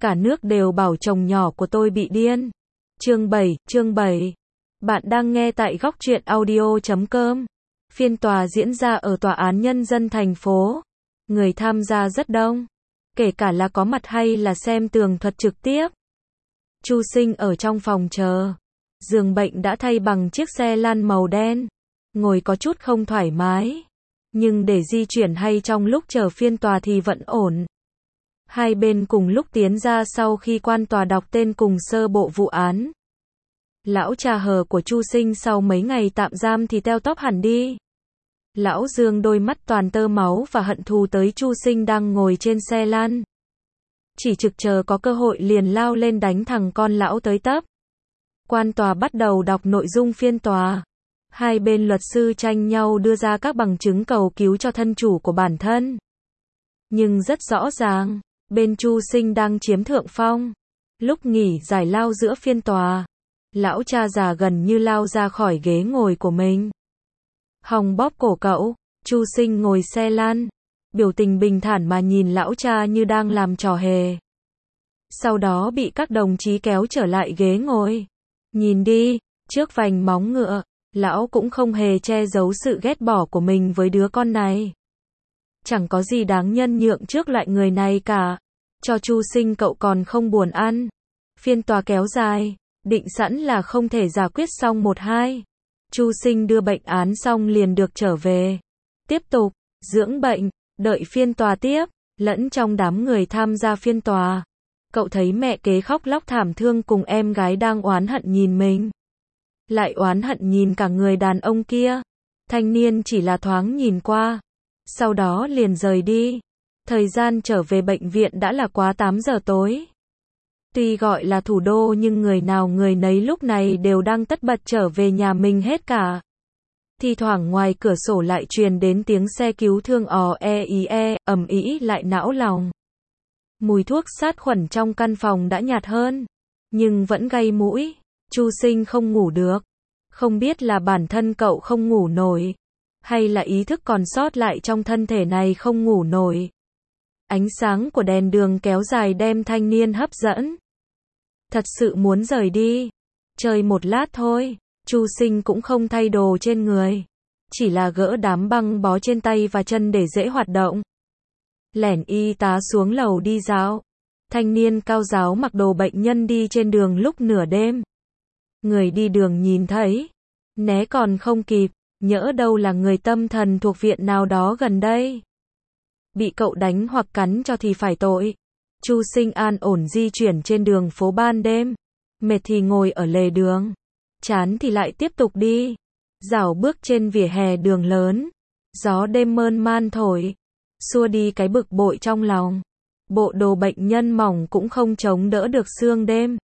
Cả nước đều bảo chồng nhỏ của tôi bị điên. Chương 7. Bạn đang nghe tại góc truyện audio.com. Phiên tòa diễn ra ở Tòa án Nhân dân thành phố. Người tham gia rất đông. Kể cả là có mặt hay là xem tường thuật trực tiếp. Chu Sinh ở trong phòng chờ. Giường bệnh đã thay bằng chiếc xe lăn màu đen. Ngồi có chút không thoải mái. Nhưng để di chuyển hay trong lúc chờ phiên tòa thì vẫn ổn. Hai bên cùng lúc tiến ra sau khi quan tòa đọc tên cùng sơ bộ vụ án. Lão cha hờ của Chu Sinh sau mấy ngày tạm giam thì teo tóp hẳn đi. Lão Dương đôi mắt toàn tơ máu và hận thù tới Chu Sinh đang ngồi trên xe lăn. Chỉ trực chờ có cơ hội liền lao lên đánh thằng con lão tới tấp. Quan tòa bắt đầu đọc nội dung phiên tòa. Hai bên luật sư tranh nhau đưa ra các bằng chứng cầu cứu cho thân chủ của bản thân. Nhưng rất rõ ràng, bên Chu Sinh đang chiếm thượng phong. Lúc nghỉ giải lao giữa phiên tòa, lão cha già gần như lao ra khỏi ghế ngồi của mình. Hòng bóp cổ cậu, Chu Sinh ngồi xe lăn, biểu tình bình thản mà nhìn lão cha như đang làm trò hề. Sau đó bị các đồng chí kéo trở lại ghế ngồi. Nhìn đi, trước vành móng ngựa, lão cũng không hề che giấu sự ghét bỏ của mình với đứa con này. Chẳng có gì đáng nhân nhượng trước loại người này cả. Cho Chu Sinh cậu còn không buồn ăn. Phiên tòa kéo dài, định sẵn là không thể giải quyết xong 1-2. Chu Sinh đưa bệnh án xong liền được trở về. Tiếp tục, dưỡng bệnh, đợi phiên tòa tiếp. Lẫn trong đám người tham gia phiên tòa, cậu thấy mẹ kế khóc lóc thảm thương cùng em gái đang oán hận nhìn mình. Lại oán hận nhìn cả người đàn ông kia. Thanh niên chỉ là thoáng nhìn qua. Sau đó liền rời đi. Thời gian trở về bệnh viện đã là quá 8 giờ tối. Tuy gọi là thủ đô nhưng người nào người nấy lúc này đều đang tất bật trở về nhà mình hết cả. Thi thoảng ngoài cửa sổ lại truyền đến tiếng xe cứu thương ầm ĩ lại não lòng. Mùi thuốc sát khuẩn trong căn phòng đã nhạt hơn, nhưng vẫn gây mũi. Chu Sinh không ngủ được. Không biết là bản thân cậu không ngủ nổi, hay là ý thức còn sót lại trong thân thể này không ngủ nổi. Ánh sáng của đèn đường kéo dài đem thanh niên hấp dẫn. Thật sự muốn rời đi. Chơi một lát thôi. Chu Sinh cũng không thay đồ trên người. Chỉ là gỡ đám băng bó trên tay và chân để dễ hoạt động. Lẻn y tá xuống lầu đi dạo. Thanh niên cao ráo mặc đồ bệnh nhân đi trên đường lúc nửa đêm. Người đi đường nhìn thấy, né còn không kịp, nhỡ đâu là người tâm thần thuộc viện nào đó gần đây. Bị cậu đánh hoặc cắn cho thì phải tội. Chu Sinh an ổn di chuyển trên đường phố ban đêm. Mệt thì ngồi ở lề đường. Chán thì lại tiếp tục đi. Dạo bước trên vỉa hè đường lớn. Gió đêm mơn man thổi. Xua đi cái bực bội trong lòng. Bộ đồ bệnh nhân mỏng cũng không chống đỡ được sương đêm.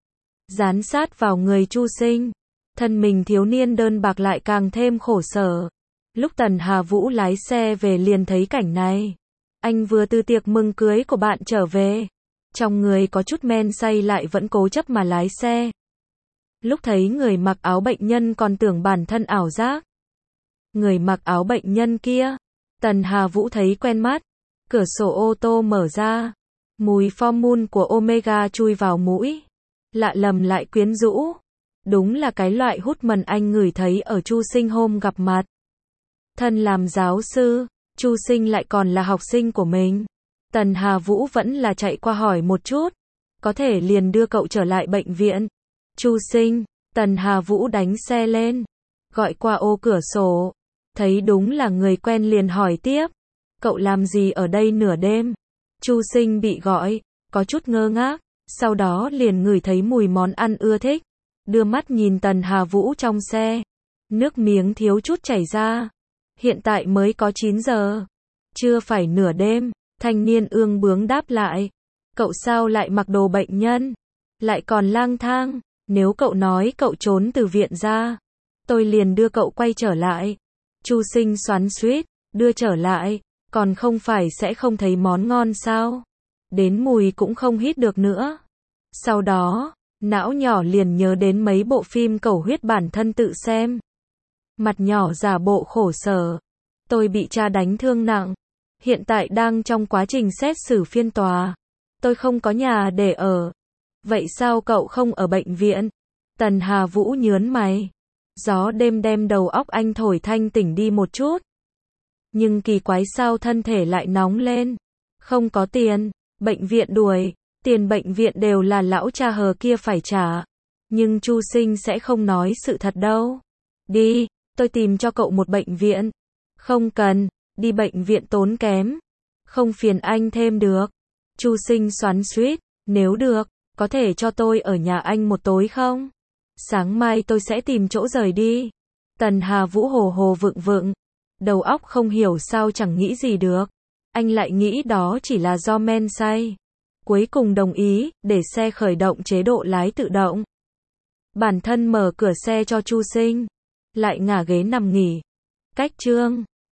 Dán sát vào người Chu Sinh. Thân mình thiếu niên đơn bạc lại càng thêm khổ sở. Lúc Tần Hà Vũ lái xe về liền thấy cảnh này. Anh vừa từ tiệc mừng cưới của bạn trở về. Trong người có chút men say lại vẫn cố chấp mà lái xe. Lúc thấy người mặc áo bệnh nhân còn tưởng bản thân ảo giác. Người mặc áo bệnh nhân kia. Tần Hà Vũ thấy quen mắt. Cửa sổ ô tô mở ra. Mùi pho-mun của Omega chui vào mũi. Lạ lầm lại quyến rũ. Đúng là cái loại hút mần anh ngửi thấy ở Chu Sinh hôm gặp mặt. Thân làm giáo sư, Chu Sinh lại còn là học sinh của mình. Tần Hà Vũ vẫn là chạy qua hỏi một chút. Có thể liền đưa cậu trở lại bệnh viện. Chu Sinh, Tần Hà Vũ đánh xe lên. Gọi qua ô cửa sổ. Thấy đúng là người quen liền hỏi tiếp. Cậu làm gì ở đây nửa đêm? Chu Sinh bị gọi, có chút ngơ ngác. Sau đó liền ngửi thấy mùi món ăn ưa thích. Đưa mắt nhìn Tần Hà Vũ trong xe. Nước miếng thiếu chút chảy ra. Hiện tại mới có 9 giờ. Chưa phải nửa đêm. Thanh niên ương bướng đáp lại. Cậu sao lại mặc đồ bệnh nhân? Lại còn lang thang. Nếu cậu nói cậu trốn từ viện ra, tôi liền đưa cậu quay trở lại. Chu Sinh xoắn xuýt. Đưa trở lại. Còn không phải sẽ không thấy món ngon sao? Đến mùi cũng không hít được nữa. Sau đó, não nhỏ liền nhớ đến mấy bộ phim cầu huyết bản thân tự xem. Mặt nhỏ giả bộ khổ sở. Tôi bị cha đánh thương nặng. Hiện tại đang trong quá trình xét xử phiên tòa. Tôi không có nhà để ở. Vậy sao cậu không ở bệnh viện? Tần Hà Vũ nhớn mày. Gió đêm đem đầu óc anh thổi thanh tỉnh đi một chút. Nhưng kỳ quái sao thân thể lại nóng lên. Không có tiền, bệnh viện đuổi, tiền bệnh viện đều là lão cha hờ kia phải trả. Nhưng Chu Sinh sẽ không nói sự thật đâu. Đi, tôi tìm cho cậu một bệnh viện. Không cần, đi bệnh viện tốn kém. Không phiền anh thêm được. Chu Sinh xoắn xuýt, nếu được, có thể cho tôi ở nhà anh một tối không? Sáng mai tôi sẽ tìm chỗ rời đi. Tần Hà Vũ hồ hồ vựng vựng. Đầu óc không hiểu sao chẳng nghĩ gì được. Anh lại nghĩ đó chỉ là do men say. Cuối cùng đồng ý, để xe khởi động chế độ lái tự động. Bản thân mở cửa xe cho Chu Sinh. Lại ngả ghế nằm nghỉ. Cách chương